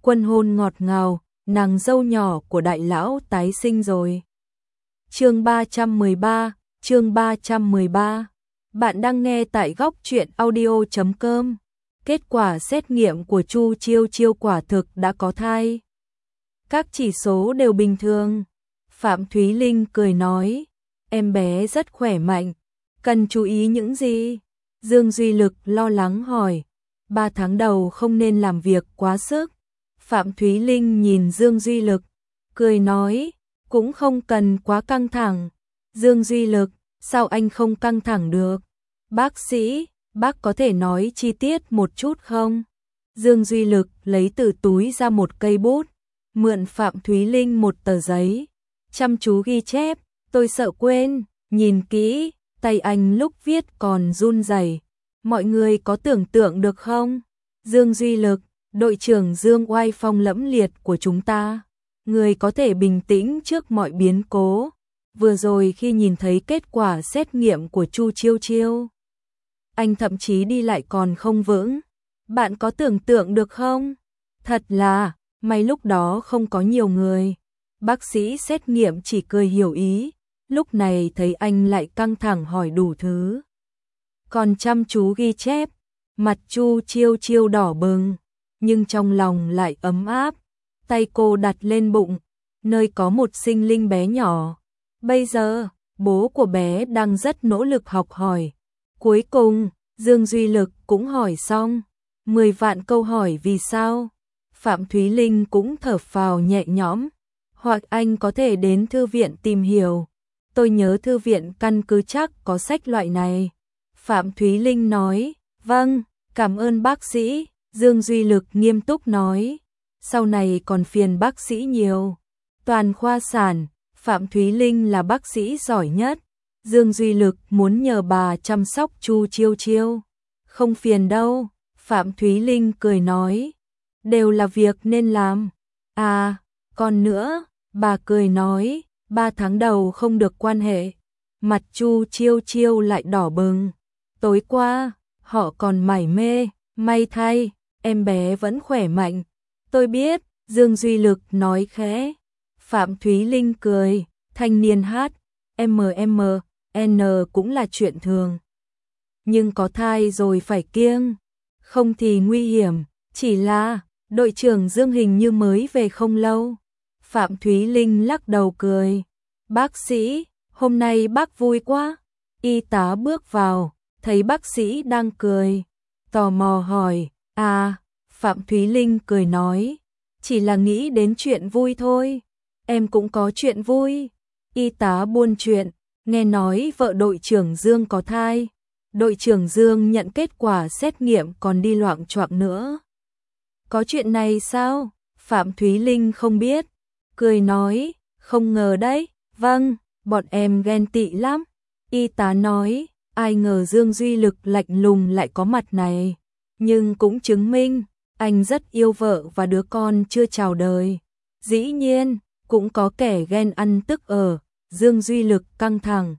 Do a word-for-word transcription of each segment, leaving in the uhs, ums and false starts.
Quân hôn ngọt ngào, nàng dâu nhỏ của đại lão tái sinh rồi. Chương ba trăm mười ba, chương ba trăm mười ba. Bạn đang nghe tại góc truyện audio chấm com. Kết quả xét nghiệm của Chu Chiêu Chiêu quả thực đã có thai. Các chỉ số đều bình thường. Phạm Thúy Linh cười nói, em bé rất khỏe mạnh, cần chú ý những gì? Dương Duy Lực lo lắng hỏi, ba tháng đầu không nên làm việc quá sức. Phạm Thúy Linh nhìn Dương Duy Lực, cười nói, cũng không cần quá căng thẳng. Dương Duy Lực, sao anh không căng thẳng được? Bác sĩ, bác có thể nói chi tiết một chút không? Dương Duy Lực lấy từ túi ra một cây bút, mượn Phạm Thúy Linh một tờ giấy, chăm chú ghi chép, tôi sợ quên, nhìn kỹ, tay anh lúc viết còn run rẩy. Mọi người có tưởng tượng được không? Dương Duy Lực, đội trưởng Dương oai phong lẫm liệt của chúng ta, người có thể bình tĩnh trước mọi biến cố. Vừa rồi khi nhìn thấy kết quả xét nghiệm của Chu Chiêu Chiêu, anh thậm chí đi lại còn không vững. Bạn có tưởng tượng được không? Thật là, may lúc đó không có nhiều người. Bác sĩ xét nghiệm chỉ cười hiểu ý, lúc này thấy anh lại căng thẳng hỏi đủ thứ. Còn chăm chú ghi chép, mặt Chu Chiêu Chiêu đỏ bừng, nhưng trong lòng lại ấm áp. Tay cô đặt lên bụng, nơi có một sinh linh bé nhỏ. Bây giờ, bố của bé đang rất nỗ lực học hỏi. Cuối cùng, Dương Duy Lực cũng hỏi xong. Mười vạn câu hỏi vì sao? Phạm Thúy Linh cũng thở phào nhẹ nhõm. Hoặc anh có thể đến thư viện tìm hiểu. Tôi nhớ thư viện căn cứ chắc có sách loại này. Phạm Thúy Linh nói, vâng, cảm ơn bác sĩ. Dương Duy Lực nghiêm túc nói, sau này còn phiền bác sĩ nhiều. Toàn khoa sản, Phạm Thúy Linh là bác sĩ giỏi nhất. Dương Duy Lực muốn nhờ bà chăm sóc Chu Chiêu Chiêu. Không phiền đâu, Phạm Thúy Linh cười nói, đều là việc nên làm. À, còn nữa, bà cười nói, ba tháng đầu không được quan hệ. Mặt Chu Chiêu Chiêu lại đỏ bừng. Tối qua, họ còn mải mê, may thay, em bé vẫn khỏe mạnh. Tôi biết, Dương Duy Lực nói khẽ. Phạm Thúy Linh cười, thanh niên hát, em em, N cũng là chuyện thường. Nhưng có thai rồi phải kiêng, không thì nguy hiểm, chỉ là, đội trưởng Dương hình như mới về không lâu. Phạm Thúy Linh lắc đầu cười, bác sĩ, hôm nay bác vui quá. Y tá bước vào, thấy bác sĩ đang cười, tò mò hỏi, à, Phạm Thúy Linh cười nói, chỉ là nghĩ đến chuyện vui thôi, em cũng có chuyện vui. Y tá buôn chuyện, nghe nói vợ đội trưởng Dương có thai, đội trưởng Dương nhận kết quả xét nghiệm còn đi loạng choạng nữa. Có chuyện này sao? Phạm Thúy Linh không biết, cười nói, không ngờ đấy, vâng, bọn em ghen tị lắm. Y tá nói, ai ngờ Dương Duy Lực lạnh lùng lại có mặt này, nhưng cũng chứng minh, anh rất yêu vợ và đứa con chưa chào đời. Dĩ nhiên, cũng có kẻ ghen ăn tức ở, Dương Duy Lực căng thẳng.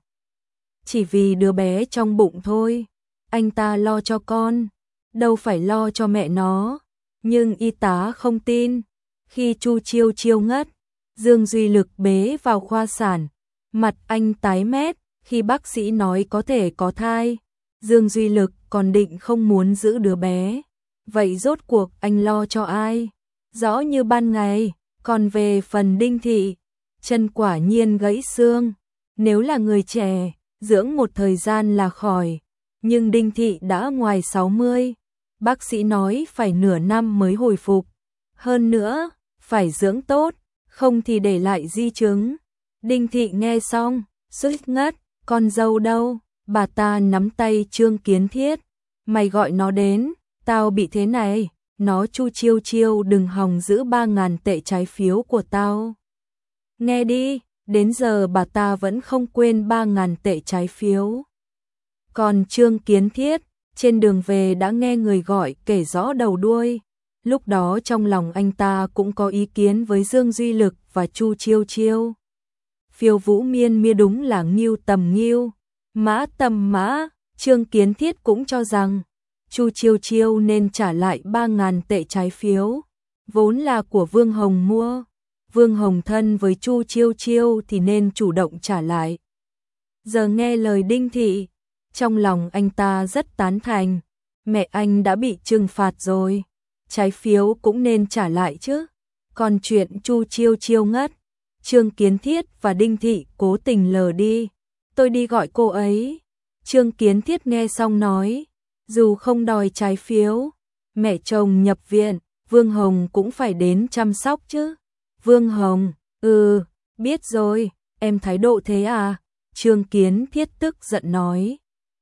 Chỉ vì đứa bé trong bụng thôi, anh ta lo cho con, đâu phải lo cho mẹ nó. Nhưng y tá không tin. Khi Chu Chiêu Chiêu ngất, Dương Duy Lực bế vào khoa sản, mặt anh tái mét. Khi bác sĩ nói có thể có thai, Dương Duy Lực còn định không muốn giữ đứa bé. Vậy rốt cuộc anh lo cho ai? Rõ như ban ngày. Còn về phần Đinh Thị, chân quả nhiên gãy xương. Nếu là người trẻ, dưỡng một thời gian là khỏi. Nhưng Đinh Thị đã ngoài sáu mươi. Bác sĩ nói phải nửa năm mới hồi phục. Hơn nữa, phải dưỡng tốt, không thì để lại di chứng. Đinh Thị nghe xong, suýt ngất. Con dâu đâu? Bà ta nắm tay Trương Kiến Thiết. Mày gọi nó đến, tao bị thế này. Nó Chu Chiêu Chiêu đừng hòng giữ ba ngàn tệ trái phiếu của tao. Nghe đi, đến giờ bà ta vẫn không quên ba ngàn tệ trái phiếu. Còn Trương Kiến Thiết, trên đường về đã nghe người gọi kể rõ đầu đuôi. Lúc đó trong lòng anh ta cũng có ý kiến với Dương Duy Lực và Chu Chiêu Chiêu. Phiêu Vũ Miên Mia đúng là nghiêu tầm nghiêu, mã tầm mã. Trương Kiến Thiết cũng cho rằng Chu Chiêu Chiêu nên trả lại ba ngàn tệ trái phiếu. vốn là của Vương Hồng mua. Vương Hồng thân với Chu Chiêu Chiêu thì nên chủ động trả lại. Giờ nghe lời Đinh Thị, trong lòng anh ta rất tán thành. Mẹ anh đã bị trừng phạt rồi, trái phiếu cũng nên trả lại chứ. Còn chuyện Chu Chiêu Chiêu ngất, Trương Kiến Thiết và Đinh Thị cố tình lờ đi. Tôi đi gọi cô ấy. Trương Kiến Thiết nghe xong nói, dù không đòi trái phiếu, mẹ chồng nhập viện, Vương Hồng cũng phải đến chăm sóc chứ. Vương Hồng, ừ, biết rồi, em thái độ thế à? Trương Kiến Thiết tức giận nói.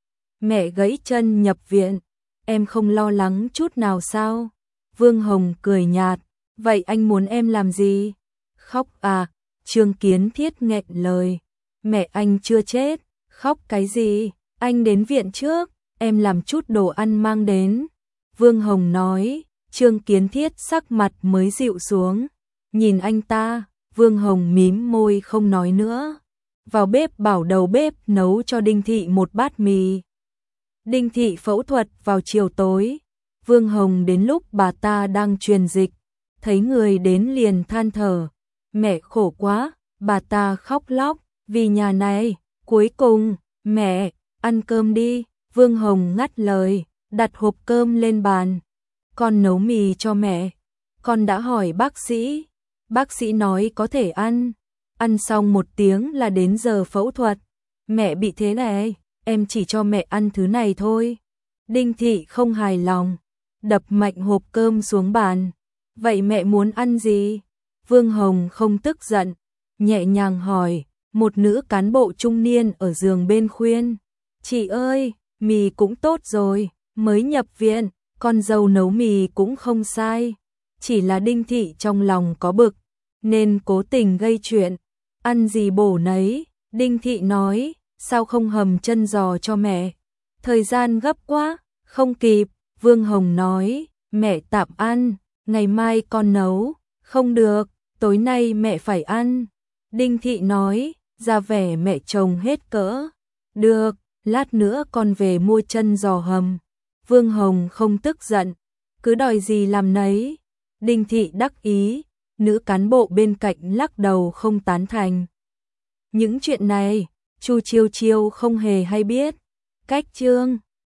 Mẹ gãy chân nhập viện, em không lo lắng chút nào sao? Vương Hồng cười nhạt, vậy anh muốn em làm gì? Khóc à? Trương Kiến Thiết nghẹn lời, mẹ anh chưa chết, khóc cái gì? Anh đến viện trước, em làm chút đồ ăn mang đến. Vương Hồng nói. Trương Kiến Thiết sắc mặt mới dịu xuống, nhìn anh ta, Vương Hồng mím môi không nói nữa. Vào bếp bảo đầu bếp nấu cho Đinh Thị một bát mì. Đinh Thị phẫu thuật vào chiều tối, Vương Hồng đến lúc bà ta đang truyền dịch, thấy người đến liền than thở, mẹ khổ quá, bà ta khóc lóc, vì nhà này, cuối cùng, mẹ, ăn cơm đi. Vương Hồng ngắt lời, đặt hộp cơm lên bàn. Con nấu mì cho mẹ. Con đã hỏi bác sĩ. Bác sĩ nói có thể ăn. Ăn xong một tiếng là đến giờ phẫu thuật. Mẹ bị thế này, em chỉ cho mẹ ăn thứ này thôi. Đinh Thị không hài lòng, đập mạnh hộp cơm xuống bàn. Vậy mẹ muốn ăn gì? Vương Hồng không tức giận, nhẹ nhàng hỏi. Một nữ cán bộ trung niên ở giường bên khuyên. Chị ơi, mì cũng tốt rồi, mới nhập viện. Con dâu nấu mì cũng không sai, chỉ là Đinh Thị trong lòng có bực, nên cố tình gây chuyện. Ăn gì bổ nấy, Đinh Thị nói, sao không hầm chân giò cho mẹ? Thời gian gấp quá, không kịp. Vương Hồng nói, mẹ tạm ăn, ngày mai con nấu. Không được, tối nay mẹ phải ăn. Đinh Thị nói, ra vẻ mẹ chồng hết cỡ. Được, lát nữa con về mua chân giò hầm. Vương Hồng không tức giận, cứ đòi gì làm nấy. Đinh Thị đắc ý, nữ cán bộ bên cạnh lắc đầu không tán thành. Những chuyện này, Chu Chiêu Chiêu không hề hay biết. Cách chương